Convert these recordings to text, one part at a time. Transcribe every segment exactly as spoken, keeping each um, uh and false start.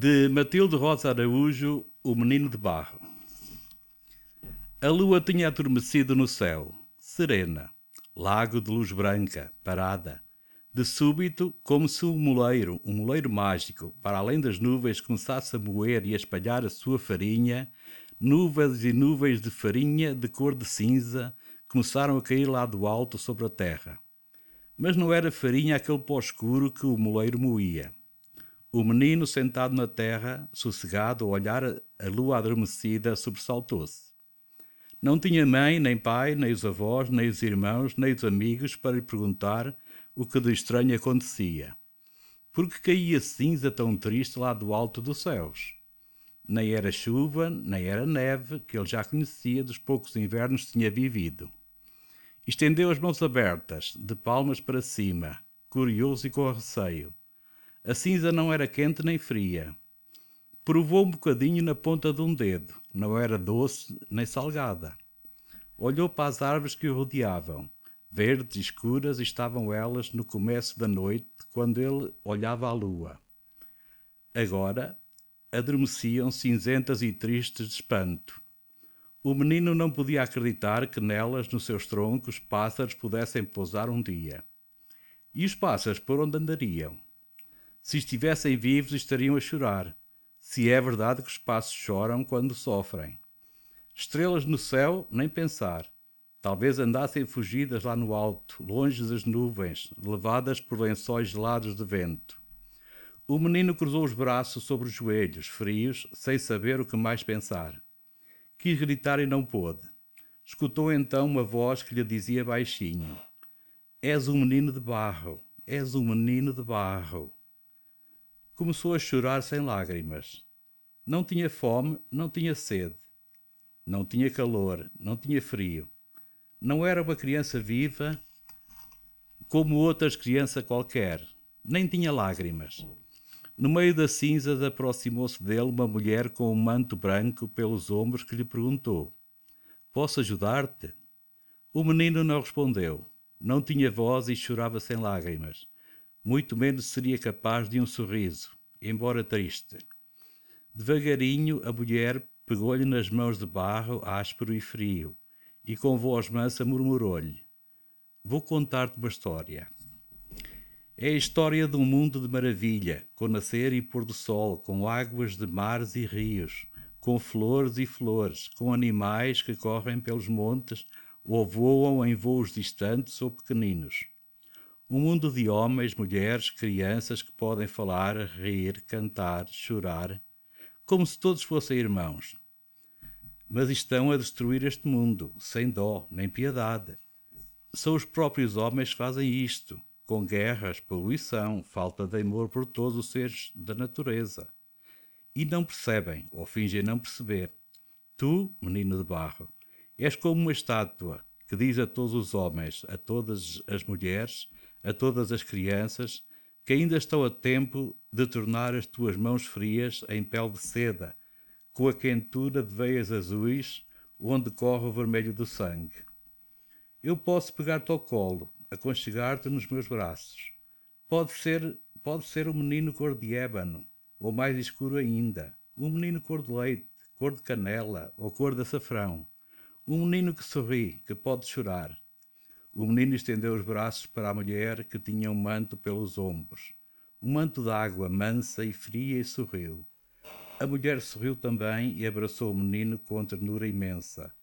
De Matilde Rosa Araújo, O Menino de Barro. A lua tinha adormecido no céu, serena, lago de luz branca, parada. De súbito, como se um moleiro, um moleiro mágico, para além das nuvens começasse a moer e a espalhar a sua farinha, nuvens e nuvens de farinha de cor de cinza começaram a cair lá do alto sobre a terra. Mas não era farinha aquele pó escuro que o moleiro moía. O menino, sentado na terra, sossegado, a olhar a lua adormecida, sobressaltou-se. Não tinha mãe, nem pai, nem os avós, nem os irmãos, nem os amigos para lhe perguntar o que de estranho acontecia. Por que caía cinza tão triste lá do alto dos céus? Nem era chuva, nem era neve, que ele já conhecia dos poucos invernos que tinha vivido. Estendeu as mãos abertas, de palmas para cima, curioso e com receio. A cinza não era quente nem fria. Provou um bocadinho na ponta de um dedo. Não era doce nem salgada. Olhou para as árvores que o rodeavam. Verdes e escuras estavam elas no começo da noite, quando ele olhava a lua. Agora adormeciam cinzentas e tristes de espanto. O menino não podia acreditar que nelas, nos seus troncos, pássaros pudessem pousar um dia. E os pássaros por onde andariam? Se estivessem vivos, estariam a chorar. Se é verdade que os pássaros choram quando sofrem. Estrelas no céu, nem pensar. Talvez andassem fugidas lá no alto, longe das nuvens, levadas por lençóis gelados de vento. O menino cruzou os braços sobre os joelhos, frios, sem saber o que mais pensar. Quis gritar e não pôde. Escutou então uma voz que lhe dizia baixinho: És um menino de barro, és um menino de barro. Começou a chorar sem lágrimas. Não tinha fome, não tinha sede. Não tinha calor, não tinha frio. Não era uma criança viva como outras crianças qualquer. Nem tinha lágrimas. No meio das cinzas aproximou-se dele uma mulher com um manto branco pelos ombros que lhe perguntou: Posso ajudar-te? O menino não respondeu. Não tinha voz e chorava sem lágrimas. Muito menos seria capaz de um sorriso, embora triste. Devagarinho a mulher pegou-lhe nas mãos de barro áspero e frio, e com voz mansa murmurou-lhe: Vou contar-te uma história. É a história de um mundo de maravilha, com nascer e pôr do sol, com águas de mares e rios, com flores e flores, com animais que correm pelos montes ou voam em voos distantes ou pequeninos. Um mundo de homens, mulheres, crianças que podem falar, rir, cantar, chorar, como se todos fossem irmãos. Mas estão a destruir este mundo, sem dó nem piedade. São os próprios homens que fazem isto, com guerras, poluição, falta de amor por todos os seres da natureza. E não percebem, ou fingem não perceber. Tu, menino de barro, és como uma estátua que diz a todos os homens, a todas as mulheres, a todas as crianças, que ainda estão a tempo de tornar as tuas mãos frias em pele de seda, com a quentura de veias azuis, onde corre o vermelho do sangue. Eu posso pegar-te ao colo, aconchegar-te nos meus braços. Pode ser, pode ser um menino cor de ébano, ou mais escuro ainda, um menino cor de leite, cor de canela ou cor de açafrão. Um menino que sorri, que pode chorar. O menino estendeu os braços para a mulher que tinha um manto pelos ombros. Um manto de água mansa e fria e sorriu. A mulher sorriu também e abraçou o menino com ternura imensa.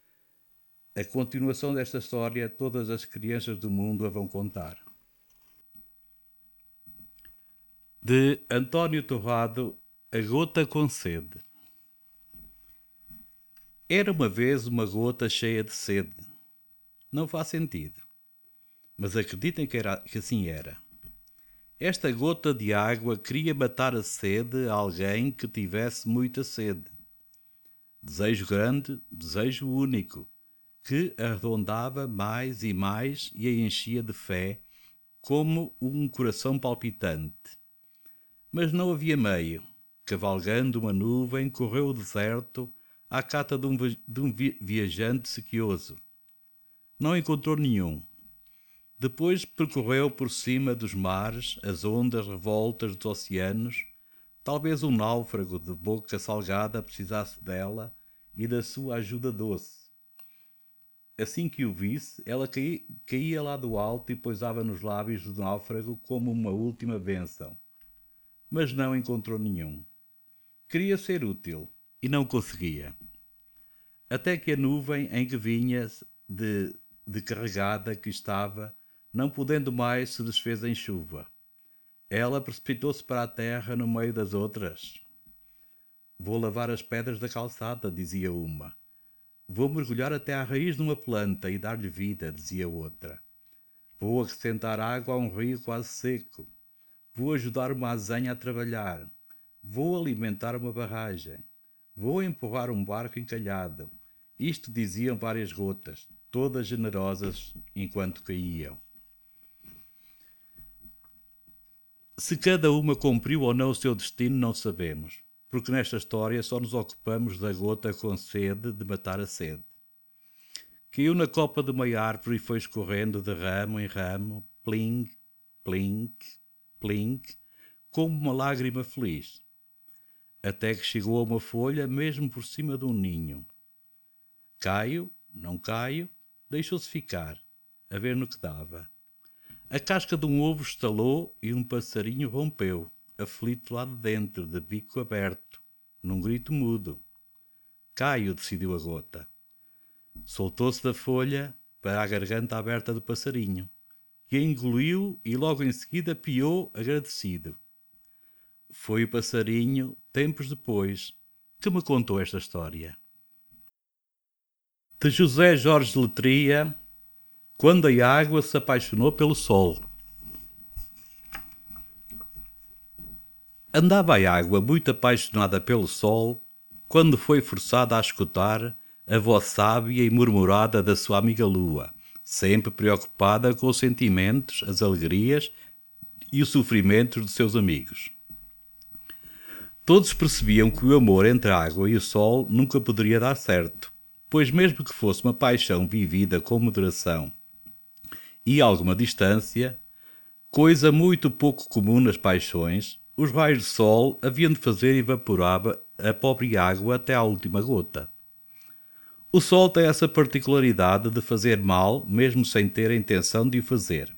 A continuação desta história todas as crianças do mundo a vão contar. De António Torrado, A Gota com Sede. Era uma vez uma gota cheia de sede. Não faz sentido. Mas acreditem que, era, que assim era. Esta gota de água queria matar a sede a alguém que tivesse muita sede. Desejo grande, desejo único, que arredondava mais e mais e a enchia de fé, como um coração palpitante. Mas não havia meio. Cavalgando uma nuvem, correu o deserto à cata de um, de um viajante sequioso. Não encontrou nenhum. Depois percorreu por cima dos mares as ondas revoltas dos oceanos, Talvez um náufrago de boca salgada precisasse dela e da sua ajuda doce. Assim que o visse, ela caía, caía lá do alto e pousava nos lábios do náufrago como uma última bênção. Mas não encontrou nenhum. Queria ser útil e não conseguia. Até que a nuvem em que vinha de, de carregada que estava, não podendo mais, se desfez em chuva. Ela precipitou-se para a terra no meio das outras. Vou lavar as pedras da calçada, dizia uma. Vou mergulhar até à raiz de uma planta e dar-lhe vida, dizia outra. Vou acrescentar água a um rio quase seco. Vou ajudar uma azenha a trabalhar. Vou alimentar uma barragem. Vou empurrar um barco encalhado. Isto diziam várias gotas, todas generosas enquanto caíam. Se cada uma cumpriu ou não o seu destino, não sabemos, porque nesta história só nos ocupamos da gota com sede de matar a sede. Caiu na copa de uma árvore e foi escorrendo de ramo em ramo, pling, pling, pling, como uma lágrima feliz, até que chegou a uma folha mesmo por cima de um ninho. Caio, não caio, deixou-se ficar, a ver no que dava. A casca de um ovo estalou e um passarinho rompeu, aflito lá de dentro, de bico aberto, num grito mudo. Caio, decidiu a gota. Soltou-se da folha para a garganta aberta do passarinho, que a engoliu e logo em seguida piou agradecido. Foi o passarinho, tempos depois, que me contou esta história. De José Jorge de Letria, quando a água se apaixonou pelo sol. Andava a água muito apaixonada pelo sol, quando foi forçada a escutar a voz sábia e murmurada da sua amiga Lua, sempre preocupada com os sentimentos, as alegrias e os sofrimentos de seus amigos. Todos percebiam que o amor entre a água e o sol nunca poderia dar certo, pois mesmo que fosse uma paixão vivida com moderação e alguma distância, coisa muito pouco comum nas paixões, os raios de sol haviam de fazer evaporar a pobre água até à última gota. O sol tem essa particularidade de fazer mal, mesmo sem ter a intenção de o fazer.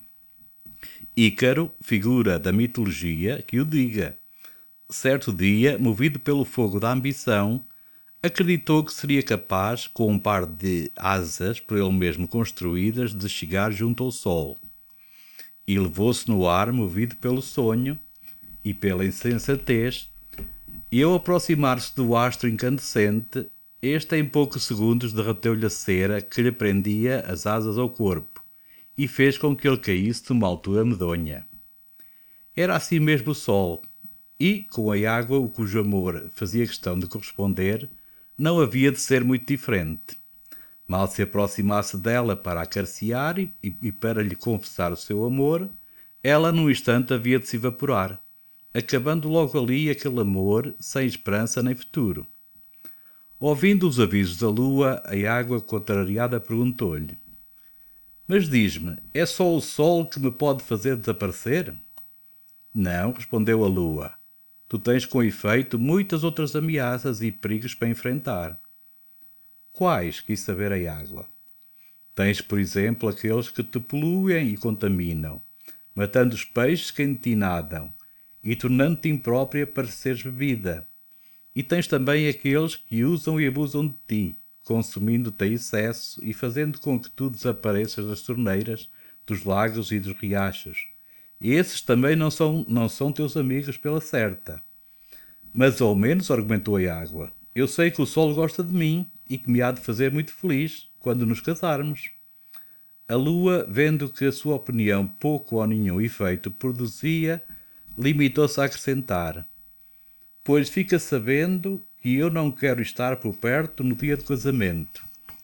Ícaro, figura da mitologia, que o diga. Certo dia, movido pelo fogo da ambição, acreditou que seria capaz, com um par de asas por ele mesmo construídas, de chegar junto ao sol. E levou-se no ar, movido pelo sonho e pela insensatez, e ao aproximar-se do astro incandescente, este em poucos segundos derreteu-lhe a cera que lhe prendia as asas ao corpo e fez com que ele caísse de uma altura medonha. Era assim mesmo o sol, e, com a água, o cujo amor fazia questão de corresponder, não havia de ser muito diferente. Mal se aproximasse dela para a acariciar e, e para lhe confessar o seu amor, ela num instante havia de se evaporar, acabando logo ali aquele amor sem esperança nem futuro. Ouvindo os avisos da lua, a água contrariada perguntou-lhe: Mas diz-me, é só o sol que me pode fazer desaparecer? Não, respondeu a lua. Tu tens com efeito muitas outras ameaças e perigos para enfrentar. Quais? Quis saber a água. Tens, por exemplo, aqueles que te poluem e contaminam, matando os peixes que em ti nadam e tornando-te imprópria para seres bebida. E tens também aqueles que usam e abusam de ti, consumindo-te a excesso e fazendo com que tu desapareças das torneiras, dos lagos e dos riachos. E esses também não são, não são teus amigos pela certa. Mas ao menos, argumentou a água, eu sei que o sol gosta de mim e que me há de fazer muito feliz quando nos casarmos. A lua, vendo que a sua opinião pouco ou nenhum efeito produzia, limitou-se a acrescentar: Pois fica sabendo que eu não quero estar por perto no dia do casamento.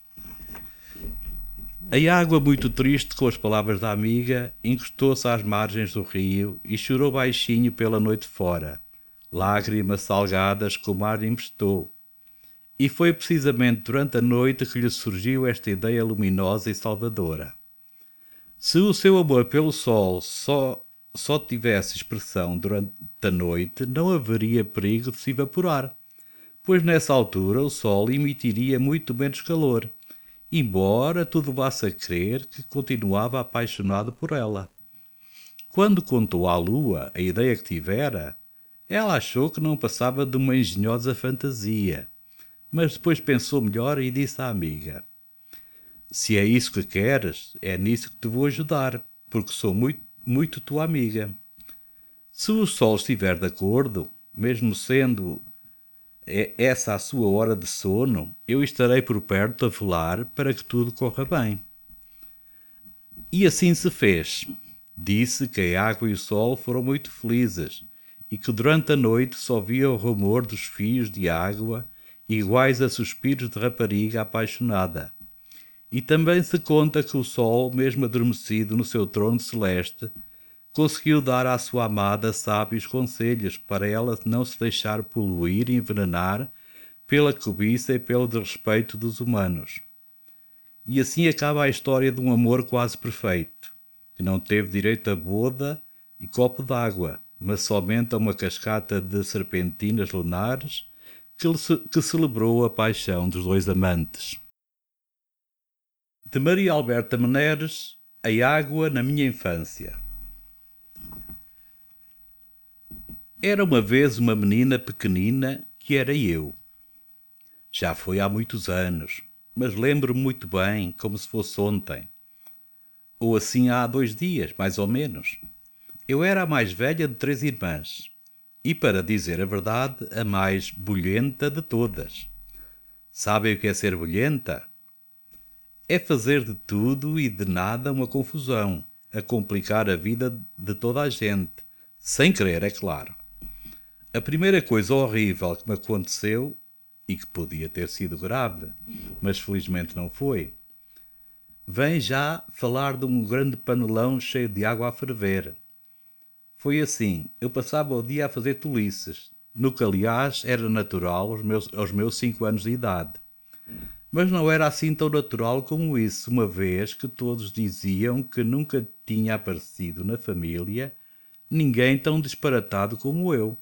A água, muito triste com as palavras da amiga, encostou-se às margens do rio e chorou baixinho pela noite fora, lágrimas salgadas que o mar lhe emprestou. E foi precisamente durante a noite que lhe surgiu esta ideia luminosa e salvadora. Se o seu amor pelo sol só só tivesse expressão durante a noite, não haveria perigo de se evaporar, pois nessa altura o sol emitiria muito menos calor, embora tudo levasse a crer que continuava apaixonado por ela. Quando contou à lua a ideia que tivera, ela achou que não passava de uma engenhosa fantasia, mas depois pensou melhor e disse à amiga: se é isso que queres, é nisso que te vou ajudar, porque sou muito, muito tua amiga. Se o sol estiver de acordo, mesmo sendo essa a sua hora de sono, eu estarei por perto a velar para que tudo corra bem. E assim se fez. Disse que a água e o sol foram muito felizes e que durante a noite só via o rumor dos fios de água iguais a suspiros de rapariga apaixonada. E também se conta que o sol, mesmo adormecido no seu trono celeste, conseguiu dar à sua amada sábios conselhos para ela não se deixar poluir e envenenar pela cobiça e pelo desrespeito dos humanos. E assim acaba a história de um amor quase perfeito, que não teve direito a boda e copo d'água, mas somente a uma cascata de serpentinas lunares que, que celebrou a paixão dos dois amantes. De Maria Alberta Meneres, A Água na Minha Infância. Era uma vez uma menina pequenina que era eu. Já foi há muitos anos, mas lembro-me muito bem, como se fosse ontem. Ou assim há dois dias, mais ou menos. Eu era a mais velha de três irmãs e, para dizer a verdade, a mais bulhenta de todas. Sabem o que é ser bulhenta? É fazer de tudo e de nada uma confusão, a complicar a vida de toda a gente, sem querer, é claro. A primeira coisa horrível que me aconteceu, e que podia ter sido grave, mas felizmente não foi, vem já falar de um grande panelão cheio de água a ferver. Foi assim, eu passava o dia a fazer tolices, no que aliás era natural aos meus, aos meus cinco anos de idade. Mas não era assim tão natural como isso, uma vez que todos diziam que nunca tinha aparecido na família ninguém tão disparatado como eu.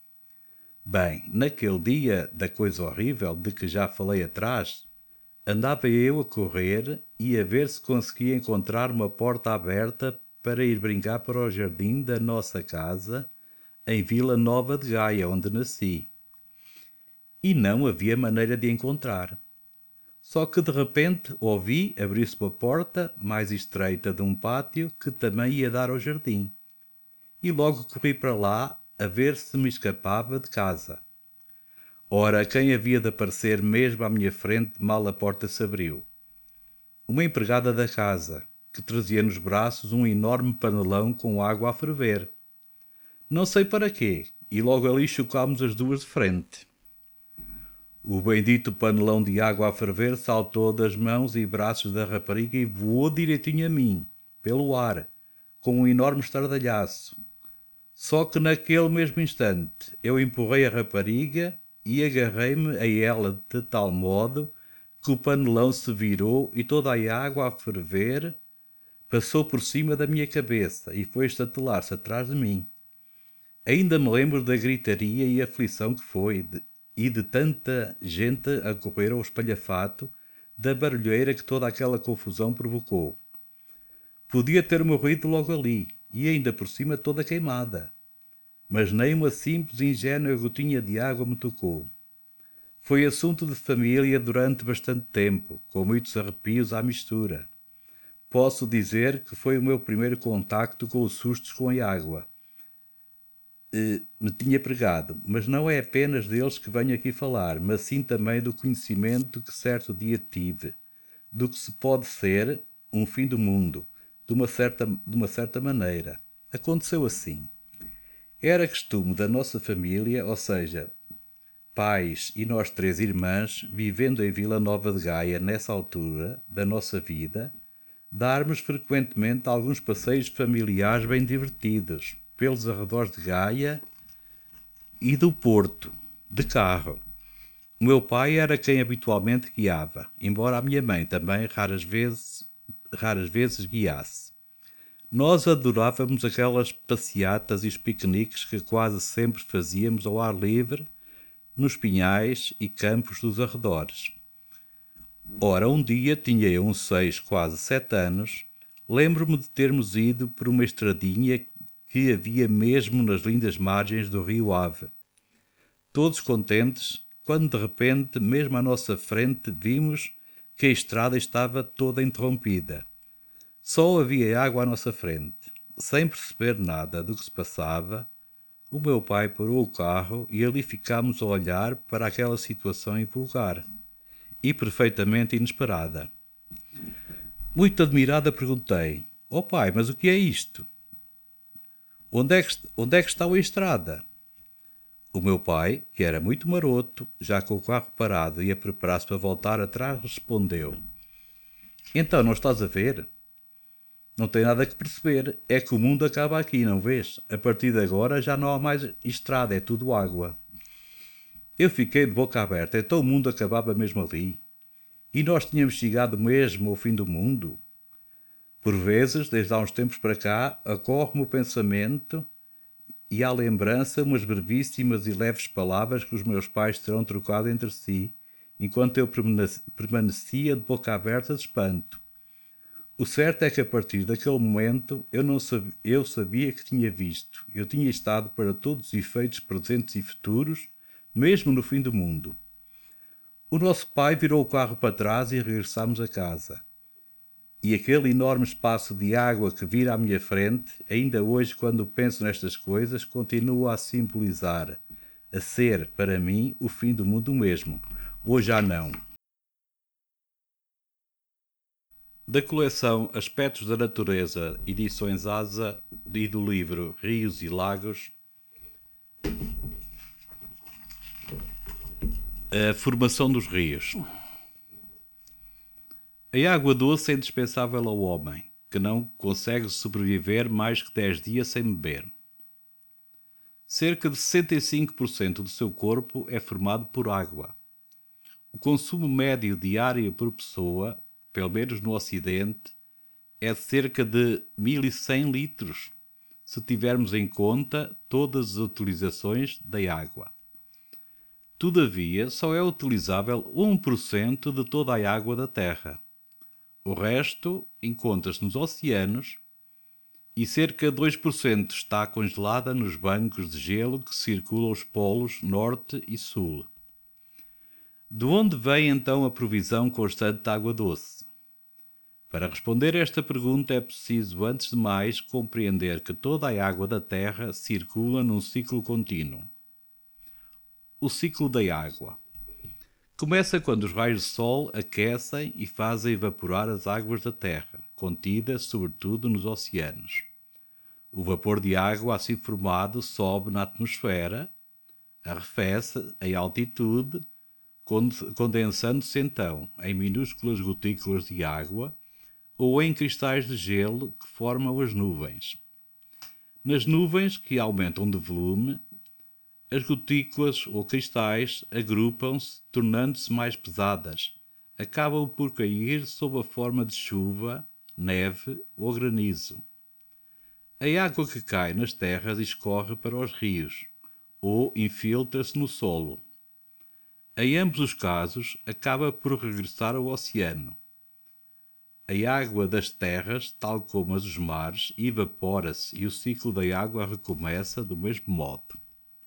Bem, naquele dia da coisa horrível de que já falei atrás, andava eu a correr e a ver se conseguia encontrar uma porta aberta para ir brincar para o jardim da nossa casa, em Vila Nova de Gaia, onde nasci. E não havia maneira de encontrar. Só que de repente ouvi abrir-se uma porta mais estreita de um pátio que também ia dar ao jardim. E logo corri para lá a ver se me escapava de casa. Ora, quem havia de aparecer mesmo à minha frente mal a porta se abriu? Uma empregada da casa, que trazia nos braços um enorme panelão com água a ferver. Não sei para quê, e logo ali chocámos as duas de frente. O bendito panelão de água a ferver saltou das mãos e braços da rapariga e voou direitinho a mim, pelo ar, com um enorme estardalhaço. Só que naquele mesmo instante eu empurrei a rapariga e agarrei-me a ela de tal modo que o panelão se virou e toda a água a ferver passou por cima da minha cabeça e foi estatelar-se atrás de mim. Ainda me lembro da gritaria e aflição que foi, de, e de tanta gente a correr ao espalhafato, da barulheira que toda aquela confusão provocou. Podia ter morrido logo ali, e ainda por cima toda queimada. Mas nem uma simples e ingênua gotinha de água me tocou. Foi assunto de família durante bastante tempo, com muitos arrepios à mistura. Posso dizer que foi o meu primeiro contacto com os sustos com a água. E me tinha pregado, mas não é apenas deles que venho aqui falar, mas sim também do conhecimento que certo dia tive, do que se pode ser um fim do mundo, de uma certa, de uma certa maneira. Aconteceu assim. Era costume da nossa família, ou seja, pais e nós três irmãs, vivendo em Vila Nova de Gaia nessa altura da nossa vida, darmos frequentemente alguns passeios familiares bem divertidos, pelos arredores de Gaia e do Porto, de carro. O meu pai era quem habitualmente guiava, embora a minha mãe também raras vezes, raras vezes guiasse. Nós adorávamos aquelas passeatas e os piqueniques que quase sempre fazíamos ao ar livre, nos pinhais e campos dos arredores. Ora, um dia tinha eu uns seis, quase sete anos, lembro-me de termos ido por uma estradinha que havia mesmo nas lindas margens do rio Ave. Todos contentes, quando de repente, mesmo à nossa frente, vimos que a estrada estava toda interrompida. Só havia água à nossa frente. Sem perceber nada do que se passava, o meu pai parou o carro e ali ficámos a olhar para aquela situação invulgar e perfeitamente inesperada. Muito admirada, perguntei: "Oh pai, mas o que é isto? Onde é que, onde é que está a estrada?" O meu pai, que era muito maroto, já com o carro parado e a preparar-se para voltar atrás, respondeu: "Então, não estás a ver? Não tem nada que perceber. É que o mundo acaba aqui, não vês? A partir de agora já não há mais estrada, é tudo água." Eu fiquei de boca aberta. Então o mundo acabava mesmo ali? E nós tínhamos chegado mesmo ao fim do mundo? Por vezes, desde há uns tempos para cá, ocorre-me o pensamento e à lembrança umas brevíssimas e leves palavras que os meus pais terão trocado entre si, enquanto eu permanecia de boca aberta de espanto. O certo é que a partir daquele momento eu, não sabia, eu sabia que tinha visto. Eu tinha estado para todos os efeitos presentes e futuros, mesmo no fim do mundo. O nosso pai virou o carro para trás e regressámos a casa. E aquele enorme espaço de água que vira à minha frente, ainda hoje, quando penso nestas coisas, continua a simbolizar, a ser, para mim, o fim do mundo mesmo. Hoje já não. Da coleção Aspectos da Natureza, edições Asa, e do livro Rios e Lagos, a formação dos rios. A água doce é indispensável ao homem, que não consegue sobreviver mais que dez dias sem beber. Cerca de sessenta e cinco por cento do seu corpo é formado por água. O consumo médio diário por pessoa, pelo menos no Ocidente, é de cerca de mil e cem litros, se tivermos em conta todas as utilizações da água. Todavia, só é utilizável um por cento de toda a água da Terra. O resto encontra-se nos oceanos e cerca de dois por cento está congelada nos bancos de gelo que circulam os polos norte e sul. De onde vem então a provisão constante de água doce? Para responder a esta pergunta é preciso, antes de mais, compreender que toda a água da Terra circula num ciclo contínuo. O ciclo da água começa quando os raios de sol aquecem e fazem evaporar as águas da Terra, contidas sobretudo nos oceanos. O vapor de água assim formado sobe na atmosfera, arrefece em altitude, condensando-se então em minúsculas gotículas de água ou em cristais de gelo que formam as nuvens. Nas nuvens, que aumentam de volume, as gotículas ou cristais agrupam-se, tornando-se mais pesadas. Acabam por cair sob a forma de chuva, neve ou granizo. A água que cai nas terras escorre para os rios, ou infiltra-se no solo. Em ambos os casos, acaba por regressar ao oceano. A água das terras, tal como as dos mares, evapora-se e o ciclo da água recomeça do mesmo modo.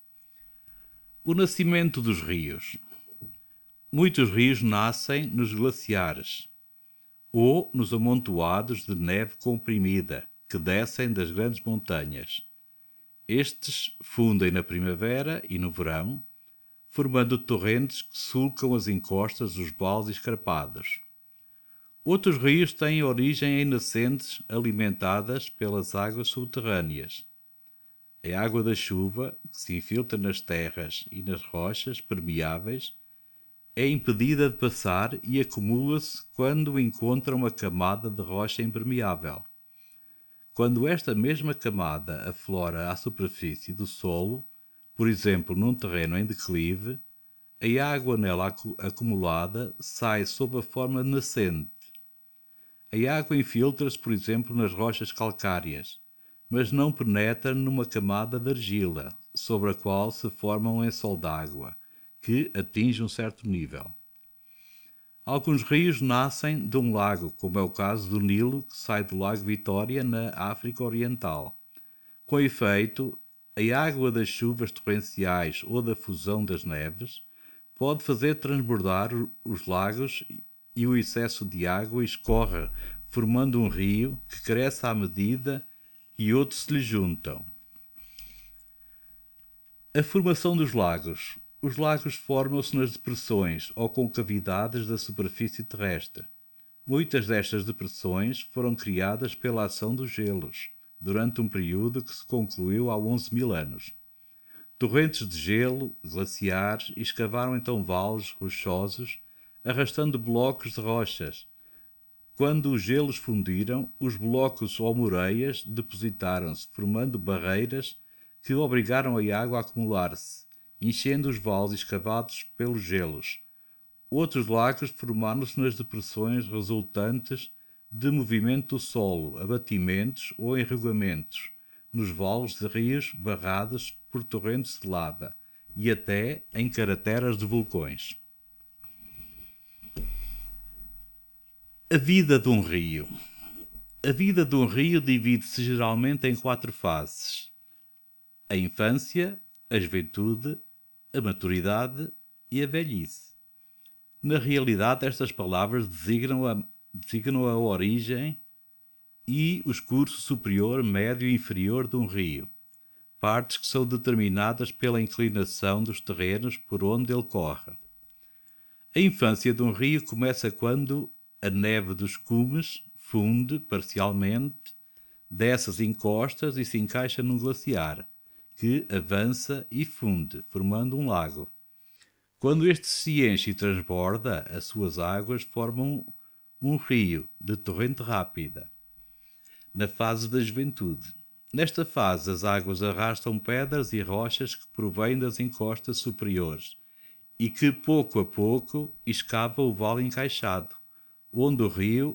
O nascimento dos rios. Muitos rios nascem nos glaciares ou nos amontoados de neve comprimida que descem das grandes montanhas. Estes fundem na primavera e no verão, formando torrentes que sulcam as encostas dos vales escarpados. Outros rios têm origem em nascentes alimentadas pelas águas subterrâneas. A água da chuva, que se infiltra nas terras e nas rochas permeáveis, é impedida de passar e acumula-se quando encontra uma camada de rocha impermeável. Quando esta mesma camada aflora à superfície do solo, por exemplo num terreno em declive, a água nela acumulada sai sob a forma de nascente. A água infiltra-se, por exemplo, nas rochas calcárias, mas não penetra numa camada de argila, sobre a qual se forma um lençol d'água, que atinge um certo nível. Alguns rios nascem de um lago, como é o caso do Nilo, que sai do Lago Vitória, na África Oriental. Com efeito, a água das chuvas torrenciais ou da fusão das neves pode fazer transbordar os lagos e o excesso de água escorre, formando um rio que cresce à medida que outros se lhe juntam. A formação dos lagos. Os lagos formam-se nas depressões ou concavidades da superfície terrestre. Muitas destas depressões foram criadas pela ação dos gelos, durante um período que se concluiu há onze mil anos. Torrentes de gelo, glaciares, escavaram então vales rochosos, arrastando blocos de rochas. Quando os gelos fundiram, os blocos ou moreias depositaram-se, formando barreiras que obrigaram a água a acumular-se, enchendo os vales escavados pelos gelos. Outros lagos formaram-se nas depressões resultantes de movimento do solo, abatimentos ou enrugamentos, nos vales de rios barrados por torrentes de lava e até em crateras de vulcões. A vida de um rio. A vida de um rio divide-se geralmente em quatro fases: a infância, a juventude, a maturidade e a velhice. Na realidade, estas palavras designam a, designam a origem e os cursos superior, médio e inferior de um rio, partes que são determinadas pela inclinação dos terrenos por onde ele corre. A infância de um rio começa quando a neve dos cumes funde parcialmente dessas encostas e se encaixa num glaciar, que avança e funde, formando um lago. Quando este se enche e transborda, as suas águas formam um rio de torrente rápida. Na fase da juventude. Nesta fase, as águas arrastam pedras e rochas que provêm das encostas superiores e que, pouco a pouco, escava o vale encaixado, onde o rio,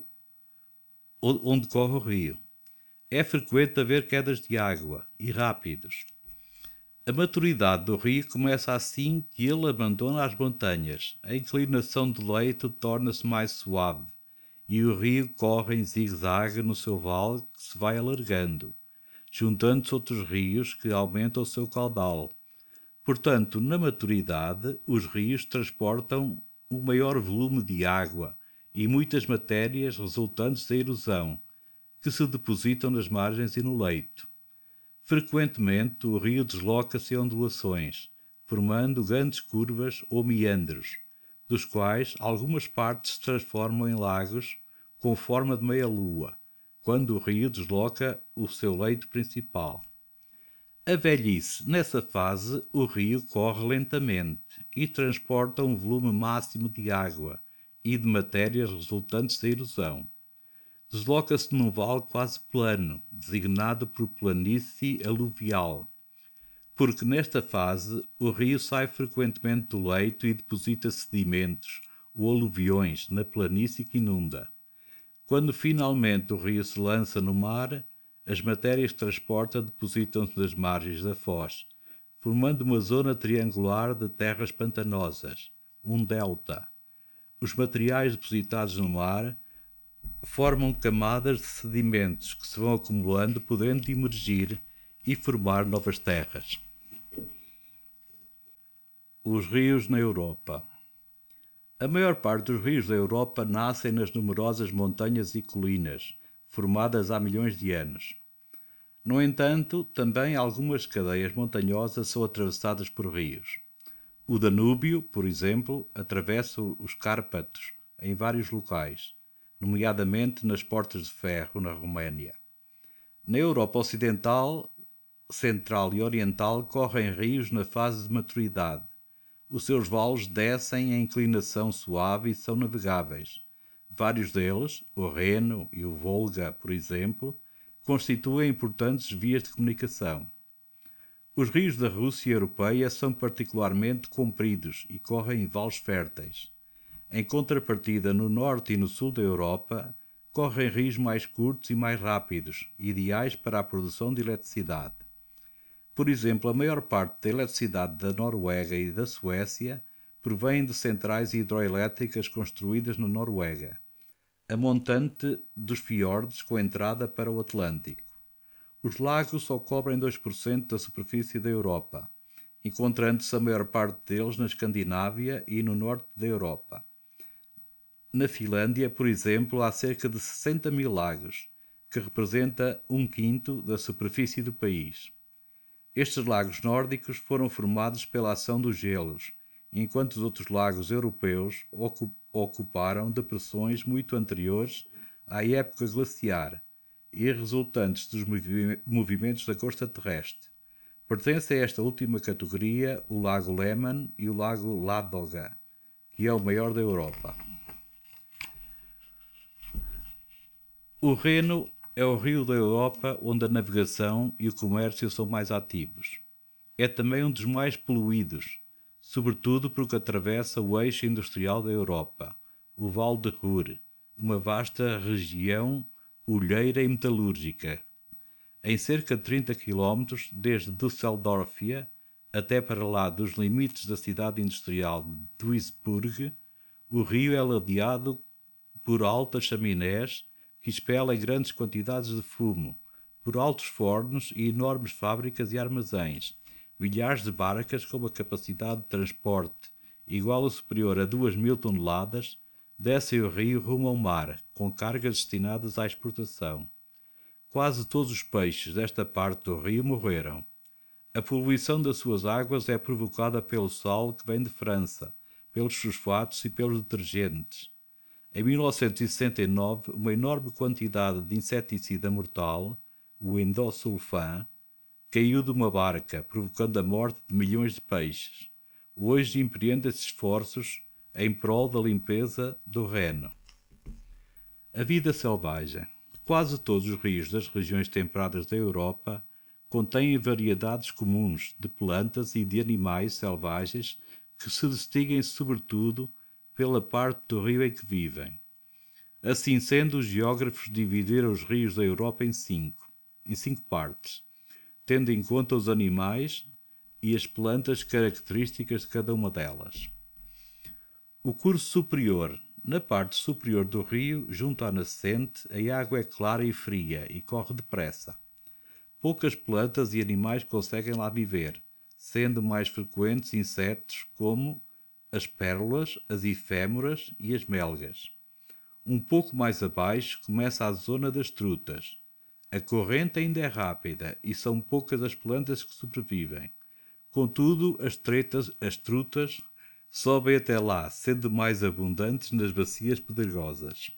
onde corre o rio. É frequente haver quedas de água e rápidos. A maturidade do rio começa assim que ele abandona as montanhas. A inclinação do leito torna-se mais suave e o rio corre em zigue-zague no seu vale, que se vai alargando, juntando-se outros rios que aumentam o seu caudal. Portanto, na maturidade, os rios transportam um maior volume de água e muitas matérias resultantes da erosão, que se depositam nas margens e no leito. Frequentemente, o rio desloca-se em ondulações, formando grandes curvas ou meandros, dos quais algumas partes se transformam em lagos com forma de meia-lua, quando o rio desloca o seu leito principal. A velhice. Nessa fase, o rio corre lentamente e transporta um volume máximo de água e de matérias resultantes da erosão. Desloca-se num vale quase plano, designado por planície aluvial, porque nesta fase o rio sai frequentemente do leito e deposita sedimentos ou aluviões na planície que inunda. Quando finalmente o rio se lança no mar, as matérias que transporta depositam-se nas margens da foz, formando uma zona triangular de terras pantanosas, um delta. Os materiais depositados no mar formam camadas de sedimentos que se vão acumulando, podendo emergir e formar novas terras. Os rios na Europa. A maior parte dos rios da Europa nascem nas numerosas montanhas e colinas, formadas há milhões de anos. No entanto, também algumas cadeias montanhosas são atravessadas por rios. O Danúbio, por exemplo, atravessa os Cárpatos em vários locais, nomeadamente nas Portas de Ferro, na Roménia. Na Europa Ocidental, Central e Oriental correm rios na fase de maturidade. Os seus vales descem em inclinação suave e são navegáveis. Vários deles, o Reno e o Volga, por exemplo, constituem importantes vias de comunicação. Os rios da Rússia europeia são particularmente compridos e correm em vales férteis. Em contrapartida, no norte e no sul da Europa, correm rios mais curtos e mais rápidos, ideais para a produção de eletricidade. Por exemplo, a maior parte da eletricidade da Noruega e da Suécia provém de centrais hidroelétricas construídas na Noruega, a montante dos fiordes com entrada para o Atlântico. Os lagos só cobrem dois por cento da superfície da Europa, encontrando-se a maior parte deles na Escandinávia e no norte da Europa. Na Finlândia, por exemplo, há cerca de sessenta mil lagos, que representa um quinto da superfície do país. Estes lagos nórdicos foram formados pela ação dos gelos, enquanto os outros lagos europeus ocuparam depressões muito anteriores à época glaciar e resultantes dos movimentos da crosta terrestre. Pertence a esta última categoria o lago Lehmann e o lago Ladoga, que é o maior da Europa. O Reno é o rio da Europa onde a navegação e o comércio são mais ativos. É também um dos mais poluídos, sobretudo porque atravessa o eixo industrial da Europa, o Vale de Ruhr, uma vasta região olheira e metalúrgica. Em cerca de trinta quilómetros, desde Düsseldorf até para lá dos limites da cidade industrial de Duisburg, o rio é ladeado por altas chaminés que expelem grandes quantidades de fumo, por altos fornos e enormes fábricas e armazéns. Milhares de barcas com uma capacidade de transporte igual ou superior a duas mil toneladas descem o rio rumo ao mar, com cargas destinadas à exportação. Quase todos os peixes desta parte do rio morreram. A poluição das suas águas é provocada pelo sal que vem de França, pelos fosfatos e pelos detergentes. Em mil novecentos e sessenta e nove, uma enorme quantidade de inseticida mortal, o endosulfan, caiu de uma barca, provocando a morte de milhões de peixes. Hoje empreende-se esforços em prol da limpeza do Reno. A vida selvagem. Quase todos os rios das regiões temperadas da Europa contêm variedades comuns de plantas e de animais selvagens que se distinguem sobretudo pela parte do rio em que vivem. Assim sendo, os geógrafos dividiram os rios da Europa em cinco, em cinco partes, tendo em conta os animais e as plantas características de cada uma delas. O curso superior. Na parte superior do rio, junto à nascente, a água é clara e fria e corre depressa. Poucas plantas e animais conseguem lá viver, sendo mais frequentes insetos como as pérolas, as efêmeras e as melgas. Um pouco mais abaixo começa a zona das trutas. A corrente ainda é rápida e são poucas as plantas que sobrevivem. Contudo, as, tretas, as trutas sobem até lá, sendo mais abundantes nas bacias pedregosas.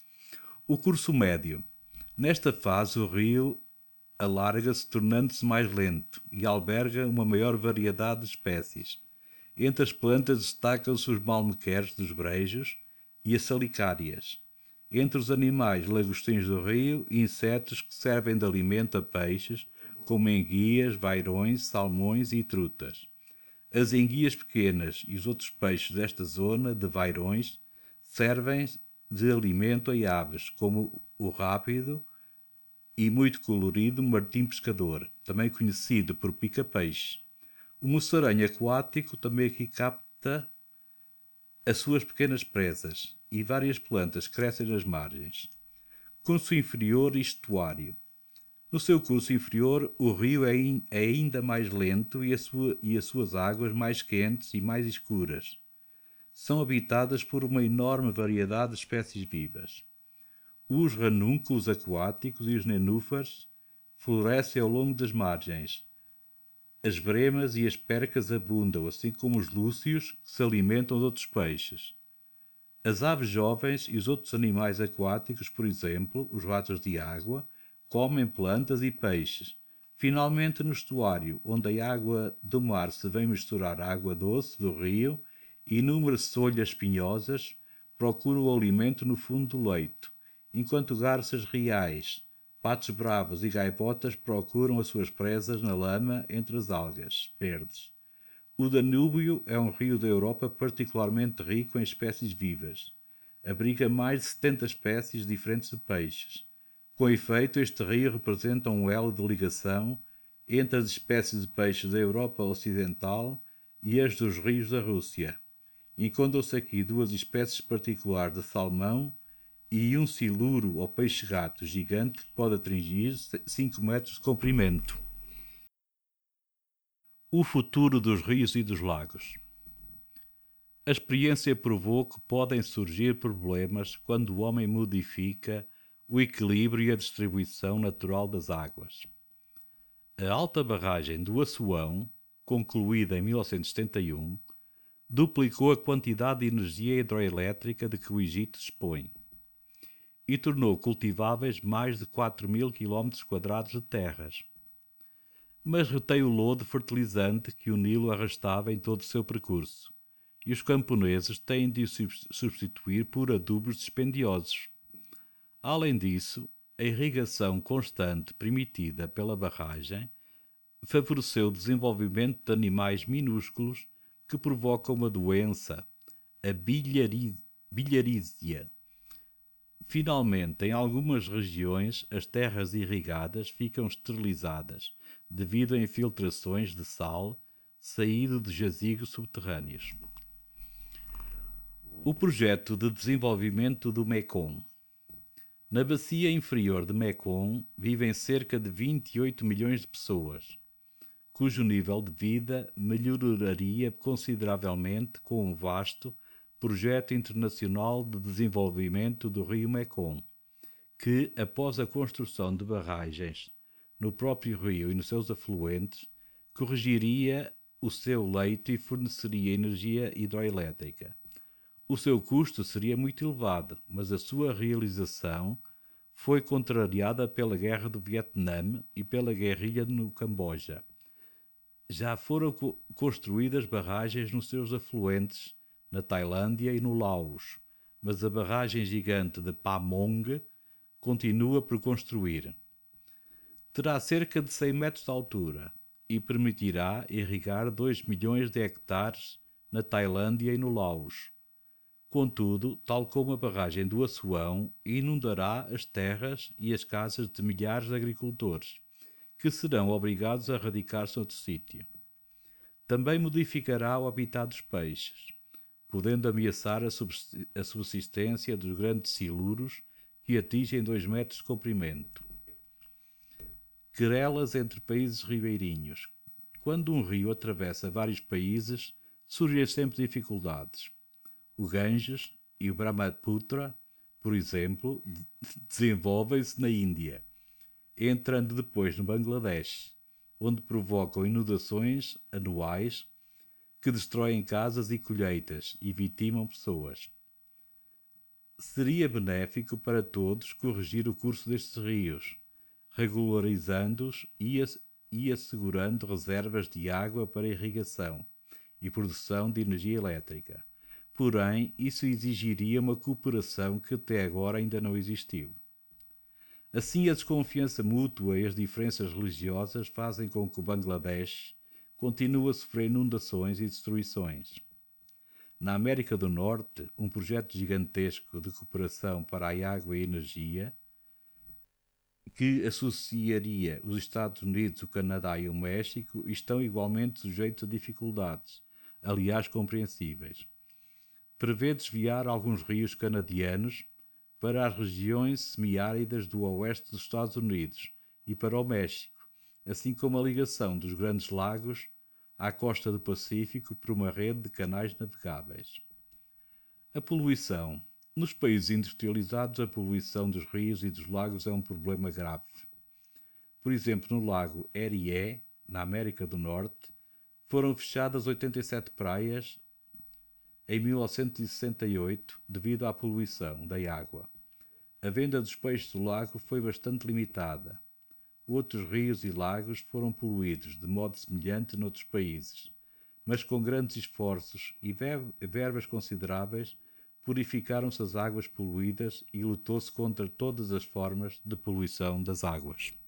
O curso médio. Nesta fase, o rio alarga-se, tornando-se mais lento e alberga uma maior variedade de espécies. Entre as plantas destacam-se os malmequeres dos brejos e as salicárias. Entre os animais lagostins do rio, insetos que servem de alimento a peixes, como enguias, vairões, salmões e trutas. As enguias pequenas e os outros peixes desta zona de vairões servem de alimento a aves, como o rápido e muito colorido martim pescador, também conhecido por pica-peixe. O moçaranho aquático também aqui capta as suas pequenas presas e várias plantas crescem nas margens. Curso inferior e estuário. No seu curso inferior, o rio é ainda mais lento e, a sua, e as suas águas mais quentes e mais escuras. São habitadas por uma enorme variedade de espécies vivas. Os ranúnculos aquáticos e os nenúfares florescem ao longo das margens. As bremas e as percas abundam, assim como os lúcios, que se alimentam de outros peixes. As aves jovens e os outros animais aquáticos, por exemplo, os ratos de água, comem plantas e peixes. Finalmente, no estuário, onde a água do mar se vem misturar à água doce do rio, inúmeras folhas espinhosas procuram o alimento no fundo do leito, enquanto garças reais, patos bravos e gaivotas procuram as suas presas na lama entre as algas verdes. O Danúbio é um rio da Europa particularmente rico em espécies vivas. abriga mais de setenta espécies diferentes de peixes. Com efeito, este rio representa um elo de ligação entre as espécies de peixes da Europa Ocidental e as dos rios da Rússia. Encontram-se aqui duas espécies particulares de salmão e um siluro ou peixe-gato gigante que pode atingir cinco metros de comprimento. O futuro dos rios e dos lagos. A experiência provou que podem surgir problemas quando o homem modifica o equilíbrio e a distribuição natural das águas. A alta barragem do Assuão, concluída em mil novecentos e setenta e um, duplicou a quantidade de energia hidroelétrica de que o Egito dispõe e tornou cultiváveis mais de quatro mil quilómetros quadrados de terras. Mas retém o lodo fertilizante que o Nilo arrastava em todo o seu percurso, e os camponeses têm de o substituir por adubos dispendiosos. Além disso, a irrigação constante permitida pela barragem favoreceu o desenvolvimento de animais minúsculos que provocam uma doença, a bilharísia. Finalmente, em algumas regiões, as terras irrigadas ficam esterilizadas devido a infiltrações de sal saído de jazigos subterrâneos. O projeto de desenvolvimento do Mekong. Na bacia inferior de Mekong vivem cerca de vinte e oito milhões de pessoas, cujo nível de vida melhoraria consideravelmente com um vasto Projeto Internacional de Desenvolvimento do Rio Mekong, que, após a construção de barragens no próprio rio e nos seus afluentes, corrigiria o seu leito e forneceria energia hidroelétrica. O seu custo seria muito elevado, mas a sua realização foi contrariada pela Guerra do Vietnã e pela guerrilha no Camboja. Já foram co- construídas barragens nos seus afluentes na Tailândia e no Laos, mas a barragem gigante de Pamong continua por construir. Terá cerca de cem metros de altura e permitirá irrigar dois milhões de hectares na Tailândia e no Laos. Contudo, tal como a barragem do Assuão, inundará as terras e as casas de milhares de agricultores, que serão obrigados a radicar-se noutro sítio. Também modificará o habitat dos peixes, podendo ameaçar a subsistência dos grandes siluros que atingem dois metros de comprimento. Querelas entre países ribeirinhos. Quando um rio atravessa vários países, surgem sempre dificuldades. O Ganges e o Brahmaputra, por exemplo, desenvolvem-se na Índia, entrando depois no Bangladesh, onde provocam inundações anuais que destroem casas e colheitas e vitimam pessoas. Seria benéfico para todos corrigir o curso destes rios, regularizando-os e, e assegurando reservas de água para irrigação e produção de energia elétrica. Porém, isso exigiria uma cooperação que até agora ainda não existiu. Assim, a desconfiança mútua e as diferenças religiosas fazem com que o Bangladesh continua a sofrer inundações e destruições. Na América do Norte, um projeto gigantesco de cooperação para a água e a energia, que associaria os Estados Unidos, o Canadá e o México, estão igualmente sujeitos a dificuldades, aliás compreensíveis. Prevê desviar alguns rios canadianos para as regiões semiáridas do oeste dos Estados Unidos e para o México, assim como a ligação dos grandes lagos à costa do Pacífico por uma rede de canais navegáveis. A poluição. Nos países industrializados, a poluição dos rios e dos lagos é um problema grave. Por exemplo, no lago Erie, na América do Norte, foram fechadas oitenta e sete praias em mil novecentos e sessenta e oito devido à poluição da água. A venda dos peixes do lago foi bastante limitada. Outros rios e lagos foram poluídos de modo semelhante noutros países, mas com grandes esforços e verbas consideráveis purificaram-se as águas poluídas e lutou-se contra todas as formas de poluição das águas.